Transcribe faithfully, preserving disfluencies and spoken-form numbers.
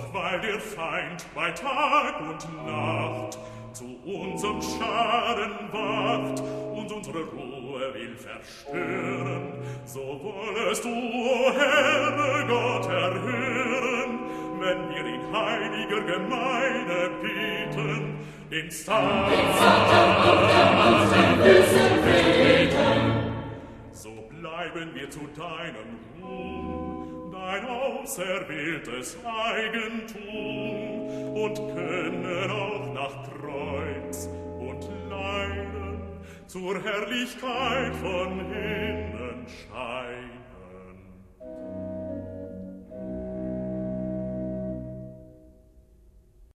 Doch weil der Feind bei Tag und Nacht zu unserem Schaden wacht und unsere Ruhe will verstören, so wollest du, o Herr Gott, erhören, wenn wir in heiliger Gemeinde bieten, den Satan, den Satan auf den Füßen treten. So bleiben wir zu deinem Ruhm, dein auserwähltes Eigentum, und können auch nach Kreuz und Leiden zur Herrlichkeit von innen scheinen.